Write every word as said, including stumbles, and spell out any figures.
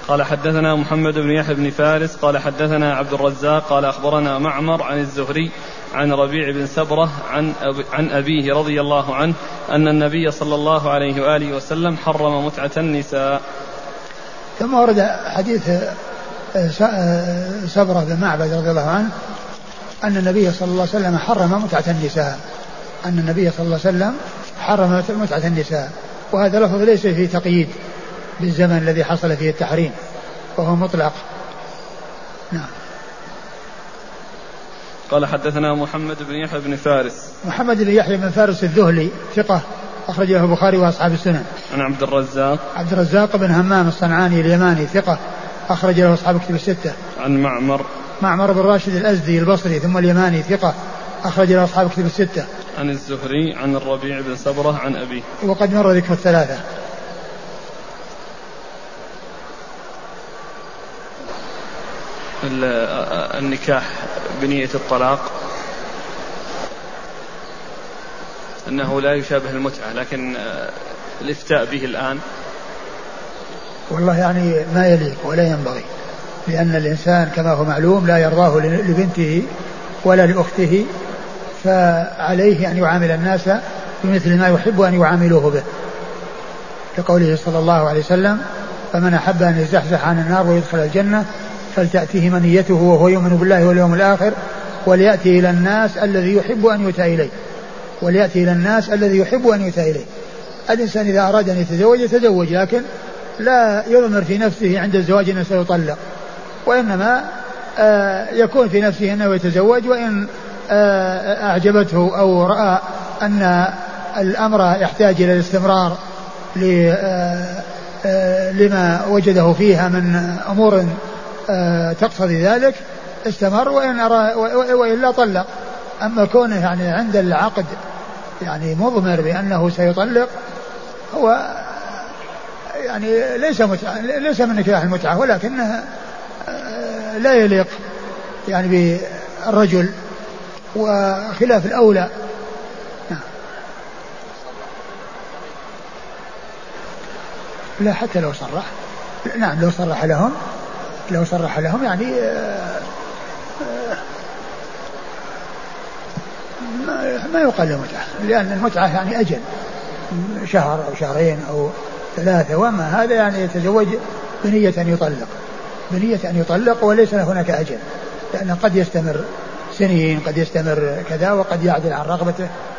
قال حدثنا محمد بن يحيى بن فارس قال حدثنا عبد الرزاق قال أخبرنا معمر عن الزهري عن ربيع بن سبرة عن, أب عن أبيه رضي الله عنه أن النبي صلى الله عليه وآله وسلم حرم متعة النساء. ثم ورد حديث سبرة بن معبد رضي الله عنه أن النبي صلى الله عليه وسلم حرم متعة النساء أن النبي صلى الله عليه وسلم حرم متعة النساء، وهذا لفظ ليس فيه تقييد بالزمن الذي حصل فيه التحريم وهو مطلق. نعم. قال حدثنا محمد بن يحيى بن فارس محمد بن يحيى بن فارس الذهلي ثقة أخرج له البخاري وأصحاب السنن. عن عبد الرزاق عبد الرزاق بن همام الصنعاني اليماني ثقة أخرج له أصحاب كتب الستة. عن معمر معمر بن راشد الأزدي البصري ثم اليماني ثقة أخرج له أصحاب كتب الستة. عن الزهري عن الربيع بن سبرة عن أبيه. وقد مر ذكر الثلاثة. النكاح بنية الطلاق أنه لا يشابه المتعة، لكن الإفتاء به الآن والله يعني ما يليق ولا ينبغي، لأن الإنسان كما هو معلوم لا يرضاه لبنته ولا لأخته، فعليه أن يعامل الناس بمثل ما يحب أن يعاملوه به، كقوله صلى الله عليه وسلم: فمن أحب أن يزحزح عن النار ويدخل الجنة فلتأتيه منيته وهو يؤمن بالله واليوم الآخر وليأتي إلى الناس الذي يحب أن يؤتى إليه وليأتي إلى الناس الذي يحب أن يؤتى إليه. الإنسان إذا أراد أن يتزوج يتزوج، لكن لا يضمر في نفسه عند الزواج أنه سيطلق، وإنما آه يكون في نفسه أنه يتزوج، وإن آه أعجبته أو رأى أن الأمر يحتاج إلى الاستمرار لما وجده فيها من أمور تقتضي ذلك استمر، وإن أرى وإلا طلق. أما كونه يعني عند العقد يعني مضمر بأنه سيطلق هو يعني ليس متعة، ليس من نكاح المتعة، ولكنها لا يليق يعني بالرجل، وخلاف الأولى. لا حتى لو صرح، نعم لو صرح لهم لو صرح لهم يعني ما يقال له متعة، لأن المتعة يعني أجل شهر أو شهرين أو ثلاثة، وما هذا يعني يتزوج بنية أن يطلق بنية أن يطلق وليس هناك أجل، لأن قد يستمر سنين، قد يستمر كذا، وقد يعدل عن رغبته